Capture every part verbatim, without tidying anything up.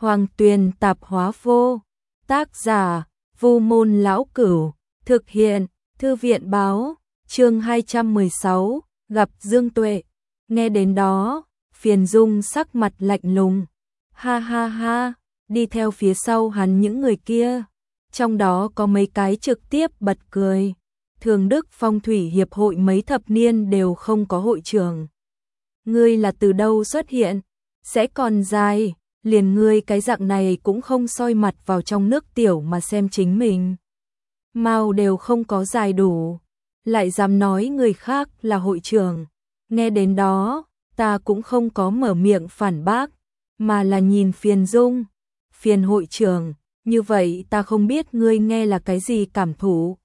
Hoàng Tuyền Tạp Hóa Vô. Tác giả: Vu Môn Lão Cửu. Thực hiện: Thư viện Báo. Chương hai trăm mười sáu, gặp Dương Tuệ. Nghe đến đó, Phiền Dung sắc mặt lạnh lùng. Ha ha ha, đi theo phía sau hắn những người kia, trong đó có mấy cái trực tiếp bật cười. Thường Đức Phong Thủy Hiệp hội mấy thập niên đều không có hội trưởng. Ngươi là từ đâu xuất hiện? Sẽ còn dài, liền ngươi cái dạng này cũng không soi mặt vào trong nước tiểu mà xem chính mình. Mao đều không có dài đủ, lại dám nói người khác là hội trưởng. Nghe đến đó, ta cũng không có mở miệng phản bác, mà là nhìn Phiền Dung. Phiền hội trưởng, như vậy ta không biết ngươi nghe là cái gì cảm thụ.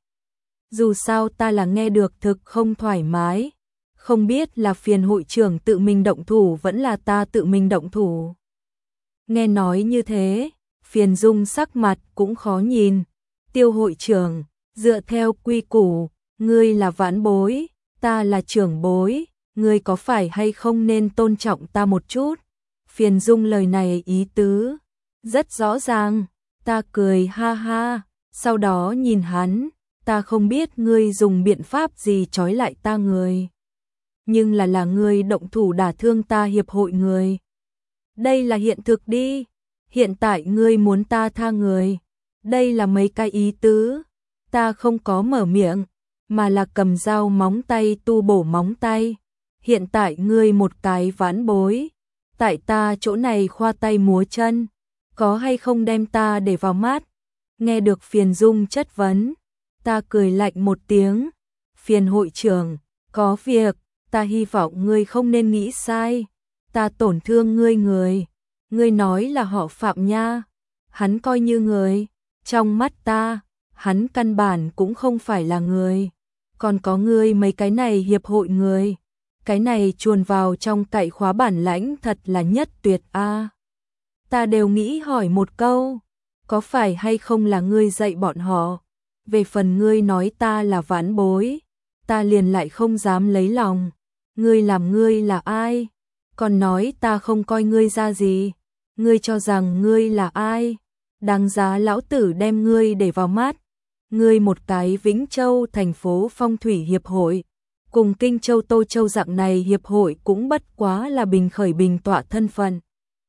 Dù sao ta là nghe được thực không thoải mái, không biết là Phiền hội trưởng tự mình động thủ vẫn là ta tự mình động thủ. Nghe nói như thế, Phiền Dung sắc mặt cũng khó nhìn. Tiêu hội trưởng, dựa theo quy củ, ngươi là vãn bối, ta là trưởng bối, ngươi có phải hay không nên tôn trọng ta một chút? Phiền Dung lời này ý tứ rất rõ ràng. Ta cười ha ha, sau đó nhìn hắn, ta không biết ngươi dùng biện pháp gì trói lại ta người, nhưng là là ngươi động thủ đả thương ta hiệp hội người. Đây là hiện thực đi, hiện tại ngươi muốn ta tha người, đây là mấy cái ý tứ. Ta không có mở miệng, mà là cầm dao móng tay tu bổ móng tay. Hiện tại ngươi một cái vãn bối, tại ta chỗ này khoa tay múa chân, có hay không đem ta để vào mắt? Nghe được Phiền Dung chất vấn, ta cười lạnh một tiếng. Phiền hội trưởng, có việc, ta hy vọng ngươi không nên nghĩ sai. Ta tổn thương ngươi người, ngươi nói là họ Phạm nha. Hắn coi như người, trong mắt ta, hắn căn bản cũng không phải là người. Còn có ngươi mấy cái này hiệp hội người, cái này chuồn vào trong cậy khóa bản lãnh thật là nhất tuyệt a. À. Ta đều nghĩ hỏi một câu, có phải hay không là ngươi dạy bọn họ? Về phần ngươi nói ta là vãn bối, ta liền lại không dám lấy lòng. Ngươi làm ngươi là ai? Còn nói ta không coi ngươi ra gì? Ngươi cho rằng ngươi là ai? Đáng giá lão tử đem ngươi để vào mắt. Ngươi một cái Vĩnh Châu thành phố phong thủy hiệp hội, cùng Kinh Châu Tô Châu dạng này hiệp hội cũng bất quá là bình khởi bình tọa thân phận.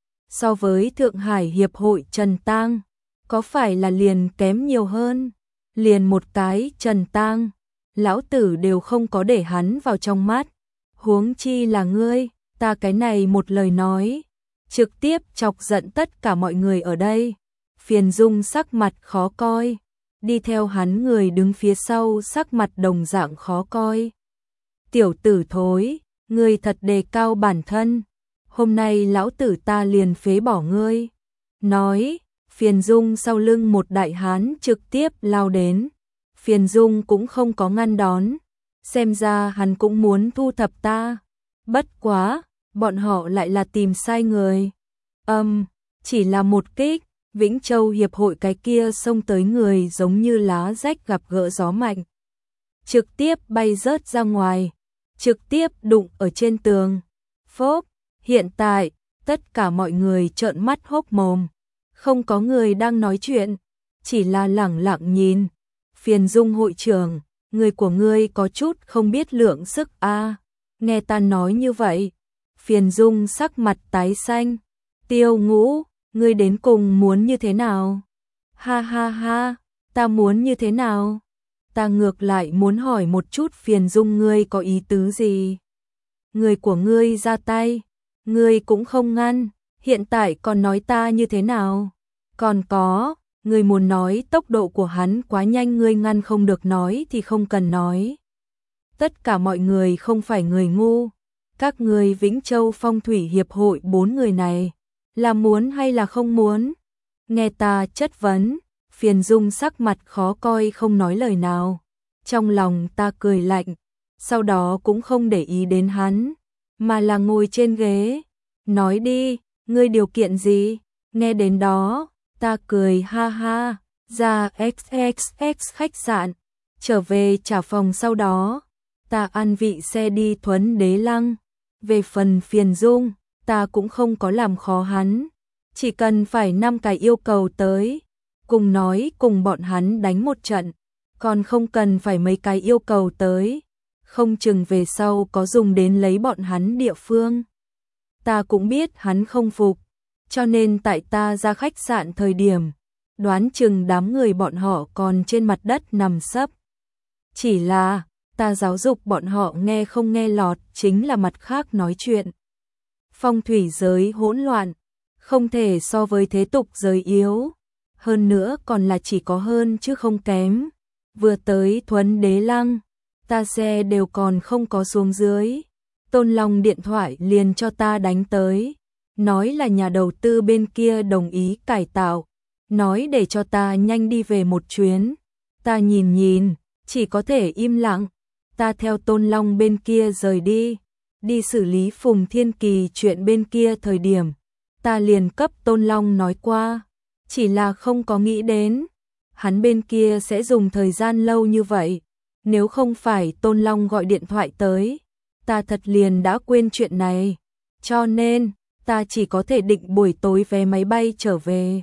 So với Thượng Hải hiệp hội Trần Tang, có phải là liền kém nhiều hơn? Liền một cái Trần Tang, lão tử đều không có để hắn vào trong mắt. Huống chi là ngươi, ta cái này một lời nói, trực tiếp chọc giận tất cả mọi người ở đây. Phiền Dung sắc mặt khó coi, đi theo hắn người đứng phía sau sắc mặt đồng dạng khó coi. Tiểu tử thối, ngươi thật đề cao bản thân, hôm nay lão tử ta liền phế bỏ ngươi. Nói, Phiền Dung sau lưng một đại hán trực tiếp lao đến. Phiền Dung cũng không có ngăn đón, xem ra hắn cũng muốn thu thập ta. Bất quá, bọn họ lại là tìm sai người. Âm, um, chỉ là một kích, Vĩnh Châu hiệp hội cái kia xông tới người giống như lá rách gặp gỡ gió mạnh, trực tiếp bay rớt ra ngoài, trực tiếp đụng ở trên tường. Phốp, hiện tại, tất cả mọi người trợn mắt hốc mồm, không có người đang nói chuyện, chỉ là lẳng lặng nhìn. Phiền Dung hội trưởng, người của ngươi có chút không biết lượng sức a. À. Nghe ta nói như vậy, Phiền Dung sắc mặt tái xanh. Tiêu Ngũ, ngươi đến cùng muốn như thế nào? Ha ha ha, ta muốn như thế nào? Ta ngược lại muốn hỏi một chút Phiền Dung ngươi có ý tứ gì? Người của ngươi ra tay, ngươi cũng không ngăn, hiện tại còn nói ta như thế nào? Còn có, ngươi muốn nói tốc độ của hắn quá nhanh ngươi ngăn không được nói thì không cần nói. Tất cả mọi người không phải người ngu, các ngươi Vĩnh Châu Phong Thủy Hiệp hội bốn người này, là muốn hay là không muốn? Nghe ta chất vấn, Phiền Dung sắc mặt khó coi không nói lời nào. Trong lòng ta cười lạnh, sau đó cũng không để ý đến hắn, mà là ngồi trên ghế. Nói đi, ngươi điều kiện gì? Nghe đến đó, ta cười ha ha, ra ích ích ích khách sạn, trở về trả phòng sau đó, ta ăn vị xe đi Thuấn Đế Lăng. Về phần Phiền Dung, ta cũng không có làm khó hắn, Chỉ cần phải năm cái yêu cầu tới, cùng nói cùng bọn hắn đánh một trận, còn không cần phải mấy cái yêu cầu tới, không chừng về sau có dùng đến lấy bọn hắn địa phương. Ta cũng biết hắn không phục, cho nên tại ta ra khách sạn thời điểm, đoán chừng đám người bọn họ còn trên mặt đất nằm sấp. Chỉ là, ta giáo dục bọn họ nghe không nghe lọt chính là mặt khác nói chuyện. Phong thủy giới hỗn loạn, không thể so với thế tục giới yếu, hơn nữa còn là chỉ có hơn chứ không kém. Vừa tới Thuấn Đế Lăng, ta xe đều còn không có xuống dưới, Tôn Long điện thoại liền cho ta đánh tới, nói là nhà đầu tư bên kia đồng ý cải tạo, nói để cho ta nhanh đi về một chuyến. Ta nhìn nhìn, chỉ có thể im lặng. Ta theo Tôn Long bên kia rời đi, đi xử lý Phùng Thiên Kỳ chuyện bên kia thời điểm, ta liền cấp Tôn Long nói qua, chỉ là không có nghĩ đến hắn bên kia sẽ dùng thời gian lâu như vậy. Nếu không phải Tôn Long gọi điện thoại tới, ta thật liền đã quên chuyện này. Cho nên, ta chỉ có thể định buổi tối vé máy bay trở về.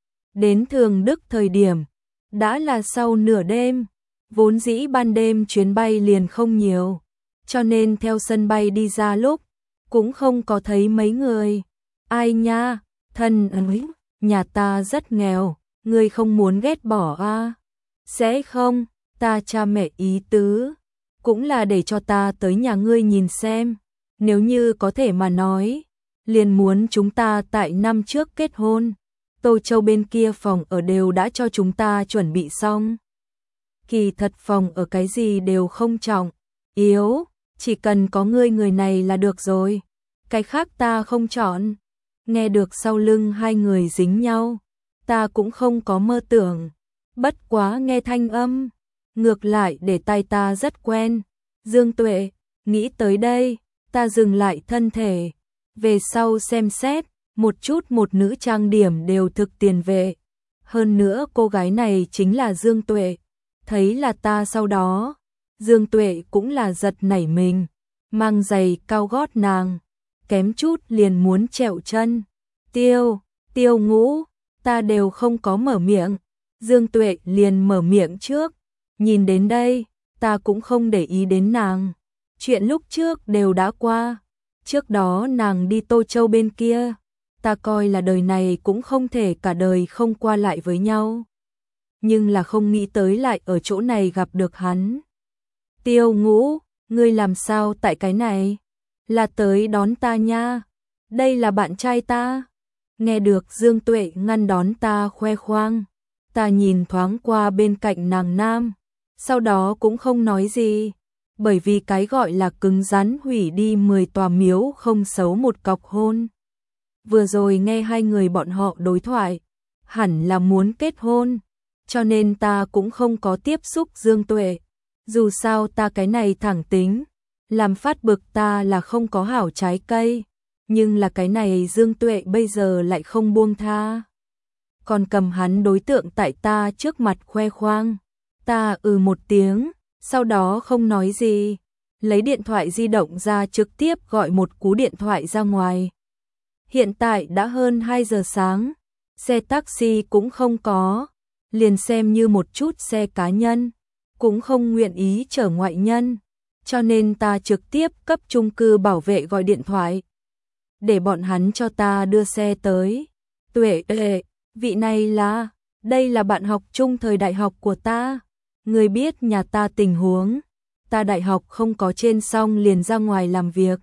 Đến Thường Đức thời điểm, đã là sau nửa đêm, vốn dĩ ban đêm chuyến bay liền không nhiều, cho nên theo sân bay đi ra lúc, cũng không có thấy mấy người. Ai nha, thân ơi, nhà ta rất nghèo, ngươi không muốn ghét bỏ à? Sẽ không, ta cha mẹ ý tứ, cũng là để cho ta tới nhà ngươi nhìn xem, nếu như có thể mà nói, liền muốn chúng ta tại năm trước kết hôn. Tô Châu bên kia phòng ở đều đã cho chúng ta chuẩn bị xong. Kỳ thật phòng ở cái gì đều không trọng, yếu, chỉ cần có ngươi người này là được rồi, cái khác ta không chọn. Nghe được sau lưng hai người dính nhau, ta cũng không có mơ tưởng, bất quá nghe thanh âm, ngược lại để tai ta rất quen. Dương Tuệ, nghĩ tới đây, ta dừng lại thân thể, về sau xem xét, một chút một nữ trang điểm đều thực tiền vệ. Hơn nữa cô gái này chính là Dương Tuệ, thấy là ta sau đó, Dương Tuệ cũng là giật nảy mình, mang giày cao gót nàng, kém chút liền muốn trẹo chân. Tiêu, Tiêu Ngũ, ta đều không có mở miệng, Dương Tuệ liền mở miệng trước. Nhìn đến đây, ta cũng không để ý đến nàng, chuyện lúc trước đều đã qua, trước đó nàng đi Tô Châu bên kia, ta coi là đời này cũng không thể cả đời không qua lại với nhau. Nhưng là không nghĩ tới lại ở chỗ này gặp được hắn. Tiêu Ngũ, ngươi làm sao tại cái này? Là tới đón ta nha, đây là bạn trai ta. Nghe được Dương Tuệ ngăn đón ta khoe khoang, ta nhìn thoáng qua bên cạnh nàng nam, sau đó cũng không nói gì, bởi vì cái gọi là cứng rắn hủy đi mười tòa miếu không xấu một cọc hôn. Vừa rồi nghe hai người bọn họ đối thoại, hẳn là muốn kết hôn, cho nên ta cũng không có tiếp xúc Dương Tuệ. Dù sao ta cái này thẳng tính, làm phát bực ta là không có hảo trái cây, nhưng là cái này Dương Tuệ bây giờ lại không buông tha. Còn cầm hắn đối tượng tại ta trước mặt khoe khoang, ta ừ một tiếng, sau đó không nói gì, lấy điện thoại di động ra trực tiếp gọi một cú điện thoại ra ngoài. Hiện tại đã hơn hai giờ sáng, xe taxi cũng không có, liền xem như một chút xe cá nhân, cũng không nguyện ý chở ngoại nhân, cho nên ta trực tiếp cấp chung cư bảo vệ gọi điện thoại, để bọn hắn cho ta đưa xe tới. Tuệ ệ, vị này là, đây là bạn học chung thời đại học của ta, người biết nhà ta tình huống, ta đại học không có trên xong liền ra ngoài làm việc.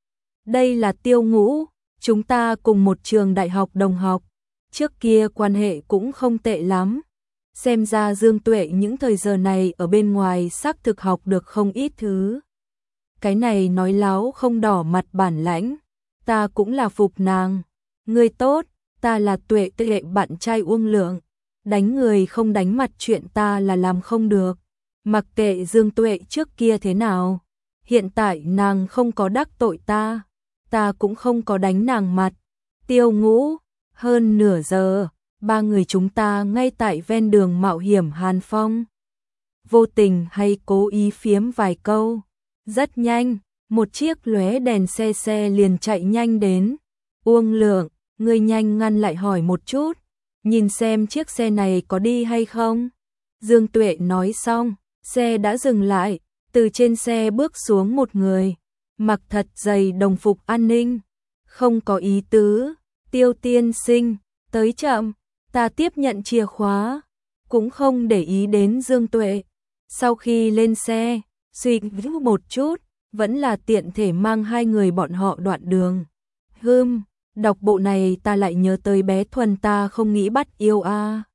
Đây là Tiêu Ngũ, chúng ta cùng một trường đại học đồng học, trước kia quan hệ cũng không tệ lắm. Xem ra Dương Tuệ những thời giờ này ở bên ngoài xác thực học được không ít thứ. Cái này nói láo không đỏ mặt bản lãnh, ta cũng là phục nàng. Ngươi tốt, ta là Tuệ Tuệ bạn trai Uông Lượng, đánh người không đánh mặt chuyện ta là làm không được. Mặc kệ Dương Tuệ trước kia thế nào, hiện tại nàng không có đắc tội ta, ta cũng không có đánh nàng mặt. Tiêu Ngũ, hơn nửa giờ, ba người chúng ta ngay tại ven đường mạo hiểm Hàn Phong. Vô tình hay cố ý phiếm vài câu, rất nhanh, một chiếc lóe đèn xe xe liền chạy nhanh đến. Uông Lượng, Ngươi nhanh ngăn lại hỏi một chút, nhìn xem chiếc xe này có đi hay không. Dương Tuệ nói xong, xe đã dừng lại, từ trên xe bước xuống một người, mặc thật dày đồng phục an ninh. Không có ý tứ, Tiêu tiên sinh, tới chậm, ta tiếp nhận chìa khóa, cũng không để ý đến Dương Tuệ. Sau khi lên xe, suy nghĩ một chút, vẫn là tiện thể mang hai người bọn họ đoạn đường. Hừm, đọc bộ này ta lại nhớ tới bé Thuần ta không nghĩ bắt yêu a. À.